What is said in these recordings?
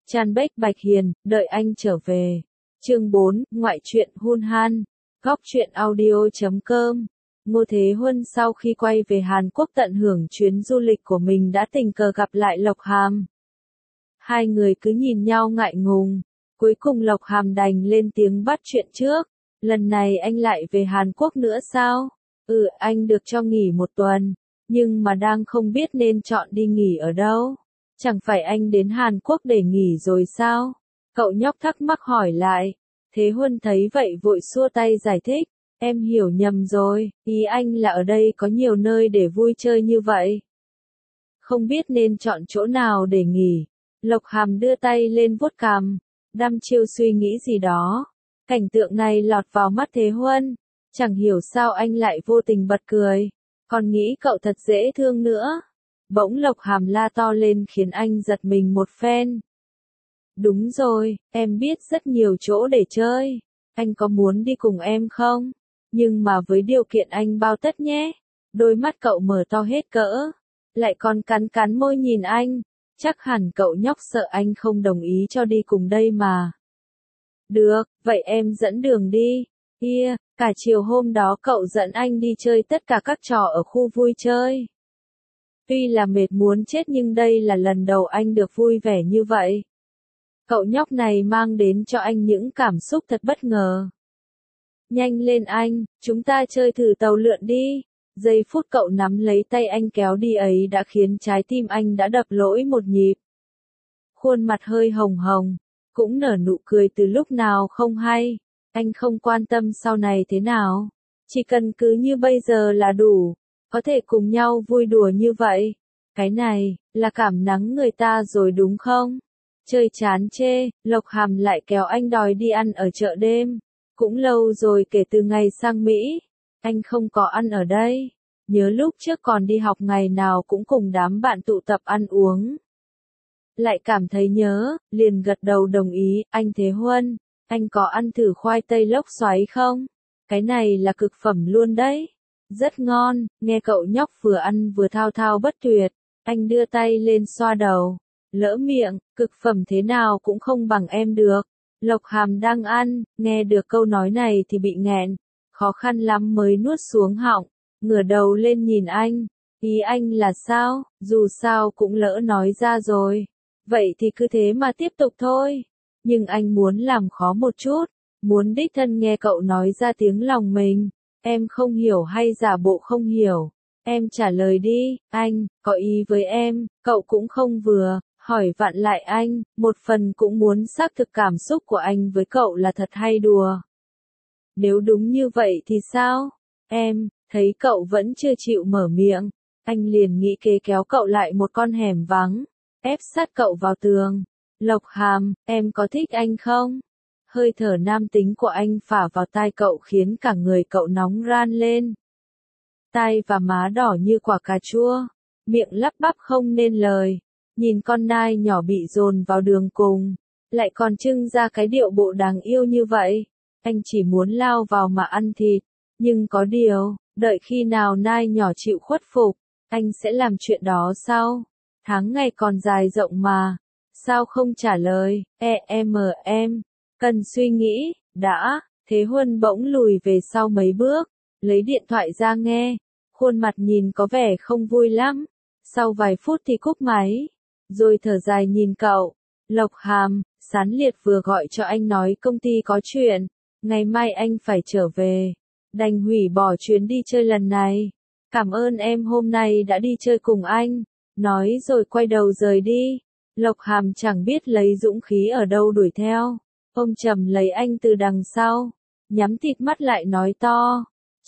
Chan Bách Bạch Hiền, đợi anh trở về. Chương 4, ngoại truyện hôn han. Góc truyện audio.com. Ngô Thế Huân sau khi quay về Hàn Quốc tận hưởng chuyến du lịch của mình đã tình cờ gặp lại Lộc Hàm. Hai người cứ nhìn nhau ngại ngùng. Cuối cùng Lộc Hàm đành lên tiếng bắt chuyện trước. Lần này anh lại về Hàn Quốc nữa sao? Anh được cho nghỉ 1 tuần. Nhưng mà đang không biết nên chọn đi nghỉ ở đâu. Chẳng phải anh đến Hàn Quốc để nghỉ rồi sao? Cậu nhóc thắc mắc hỏi lại. Thế Huân thấy vậy vội xua tay giải thích. Em hiểu nhầm rồi, ý anh là ở đây có nhiều nơi để vui chơi như vậy. Không biết nên chọn chỗ nào để nghỉ. Lộc Hàm đưa tay lên vuốt cằm, đăm chiêu suy nghĩ gì đó. Cảnh tượng này lọt vào mắt Thế Huân. Chẳng hiểu sao anh lại vô tình bật cười. Còn nghĩ cậu thật dễ thương nữa. Bỗng Lộc Hàm la to lên khiến anh giật mình một phen. Đúng rồi, em biết rất nhiều chỗ để chơi. Anh có muốn đi cùng em không? Nhưng mà với điều kiện anh bao tất nhé. Đôi mắt cậu mở to hết cỡ. Lại còn cắn cắn môi nhìn anh. Chắc hẳn cậu nhóc sợ anh không đồng ý cho đi cùng đây mà. Được, vậy em dẫn đường đi. Cả chiều hôm đó cậu dẫn anh đi chơi tất cả các trò ở khu vui chơi. Tuy là mệt muốn chết nhưng đây là lần đầu anh được vui vẻ như vậy. Cậu nhóc này mang đến cho anh những cảm xúc thật bất ngờ. Nhanh lên anh, chúng ta chơi thử tàu lượn đi. Giây phút cậu nắm lấy tay anh kéo đi ấy đã khiến trái tim anh đã đập lỗi một nhịp. Khuôn mặt hơi hồng hồng, cũng nở nụ cười từ lúc nào không hay. Anh không quan tâm sau này thế nào. Chỉ cần cứ như bây giờ là đủ. Có thể cùng nhau vui đùa như vậy. Cái này, là cảm nắng người ta rồi đúng không? Chơi chán chê, Lộc Hàm lại kéo anh đòi đi ăn ở chợ đêm. Cũng lâu rồi kể từ ngày sang Mỹ. Anh không có ăn ở đây. Nhớ lúc trước còn đi học ngày nào cũng cùng đám bạn tụ tập ăn uống. Lại cảm thấy nhớ, liền gật đầu đồng ý. Anh Thế Huân, anh có ăn thử khoai tây lốc xoáy không? Cái này là cực phẩm luôn đấy. Rất ngon, nghe cậu nhóc vừa ăn vừa thao thao bất tuyệt. Anh đưa tay lên xoa đầu. Lỡ miệng, cực phẩm thế nào cũng không bằng em được. Lộc Hàm đang ăn, nghe được câu nói này thì bị nghẹn. Khó khăn lắm mới nuốt xuống họng. Ngửa đầu lên nhìn anh. Ý anh là sao? Dù sao cũng lỡ nói ra rồi. Vậy thì cứ thế mà tiếp tục thôi. Nhưng anh muốn làm khó một chút. Muốn đích thân nghe cậu nói ra tiếng lòng mình. Em không hiểu hay giả bộ không hiểu? Em trả lời đi, anh, có ý với em, cậu cũng không vừa, hỏi vặn lại anh, một phần cũng muốn xác thực cảm xúc của anh với cậu là thật hay đùa. Nếu đúng như vậy thì sao? Em, thấy cậu vẫn chưa chịu mở miệng, anh liền nghĩ kế kéo cậu lại một con hẻm vắng, ép sát cậu vào tường. Lộc Hàm, em có thích anh không? Hơi thở nam tính của anh phả vào tai cậu khiến cả người cậu nóng ran lên. Tai và má đỏ như quả cà chua, miệng lắp bắp không nên lời. Nhìn con nai nhỏ bị dồn vào đường cùng, lại còn trưng ra cái điệu bộ đáng yêu như vậy. Anh chỉ muốn lao vào mà ăn thịt, nhưng có điều, đợi khi nào nai nhỏ chịu khuất phục, anh sẽ làm chuyện đó sau. Tháng ngày còn dài rộng mà, sao không trả lời, em, cần suy nghĩ, đã, Thế Huân bỗng lùi về sau mấy bước, lấy điện thoại ra nghe, khuôn mặt nhìn có vẻ không vui lắm, sau vài phút thì cúp máy, rồi thở dài nhìn cậu. Lộc Hàm, Sán Liệt vừa gọi cho anh nói công ty có chuyện, ngày mai anh phải trở về, đành hủy bỏ chuyến đi chơi lần này. Cảm ơn em hôm nay đã đi chơi cùng anh, nói rồi quay đầu rời đi. Lộc Hàm chẳng biết lấy dũng khí ở đâu đuổi theo, ôm chầm lấy anh từ đằng sau, nhắm tịt mắt lại nói to.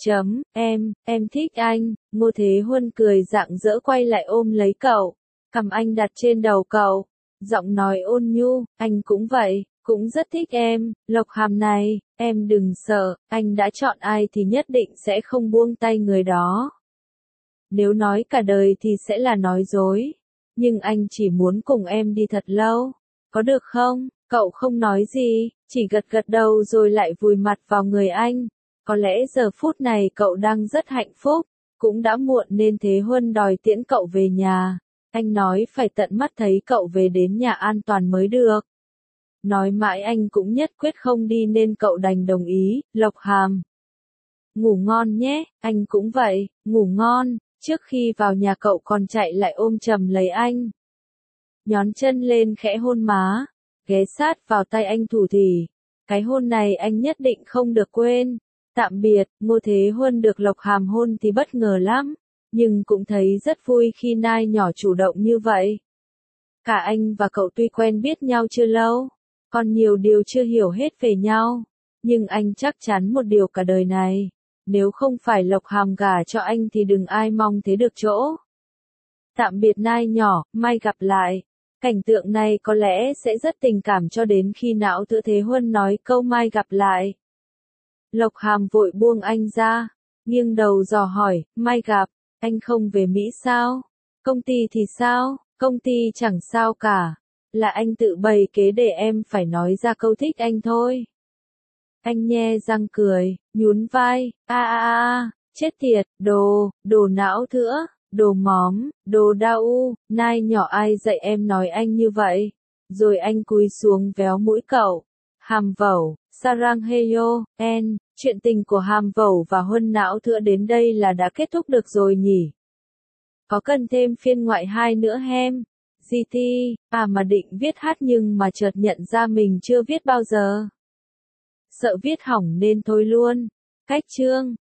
Em thích anh. Ngô Thế Huân cười rạng rỡ quay lại ôm lấy cậu, cầm anh đặt trên đầu cậu, giọng nói ôn nhu, anh cũng vậy, cũng rất thích em. Lộc Hàm này, em đừng sợ, anh đã chọn ai thì nhất định sẽ không buông tay người đó. Nếu nói cả đời thì sẽ là nói dối, nhưng anh chỉ muốn cùng em đi thật lâu, có được không? Cậu không nói gì, chỉ gật gật đầu rồi lại vùi mặt vào người anh. Có lẽ giờ phút này cậu đang rất hạnh phúc, cũng đã muộn nên Thế Huân đòi tiễn cậu về nhà. Anh nói phải tận mắt thấy cậu về đến nhà an toàn mới được. Nói mãi anh cũng nhất quyết không đi nên cậu đành đồng ý, Lộc Hàm. Ngủ ngon nhé, anh cũng vậy, ngủ ngon, trước khi vào nhà cậu còn chạy lại ôm chầm lấy anh. Nhón chân lên khẽ hôn má, ghé sát vào tay anh thủ thỉ. Cái hôn này anh nhất định không được quên. Tạm biệt, Ngô Thế Huân được Lộc Hàm hôn thì bất ngờ lắm, nhưng cũng thấy rất vui khi nai nhỏ chủ động như vậy. Cả anh và cậu tuy quen biết nhau chưa lâu, còn nhiều điều chưa hiểu hết về nhau, nhưng anh chắc chắn một điều cả đời này, nếu không phải Lộc Hàm gả cho anh thì đừng ai mong thế được chỗ. Tạm biệt nai nhỏ, mai gặp lại. Cảnh tượng này có lẽ sẽ rất tình cảm cho đến khi não Tựa Thế Huân nói câu mai gặp lại. Lộc Hàm vội buông anh ra, nghiêng đầu dò hỏi, mai gặp, anh không về Mỹ sao? Công ty thì sao? Công ty chẳng sao cả. Là anh tự bày kế để em phải nói ra câu thích anh thôi. Anh nhe răng cười, nhún vai, chết tiệt, đồ não thữa, đồ móm, đồ đau, nai nhỏ ai dạy em nói anh như vậy. Rồi anh cúi xuống véo mũi cậu. Hàm Vẩu, Sarang Heyo, chuyện tình của Hàm Vẩu và Huân não thữa đến đây là đã kết thúc được rồi nhỉ? Có cần thêm phiên ngoại 2 nữa hem? GT, mà định viết hát nhưng mà chợt nhận ra mình chưa viết bao giờ. Sợ viết hỏng nên thôi luôn. Cách chương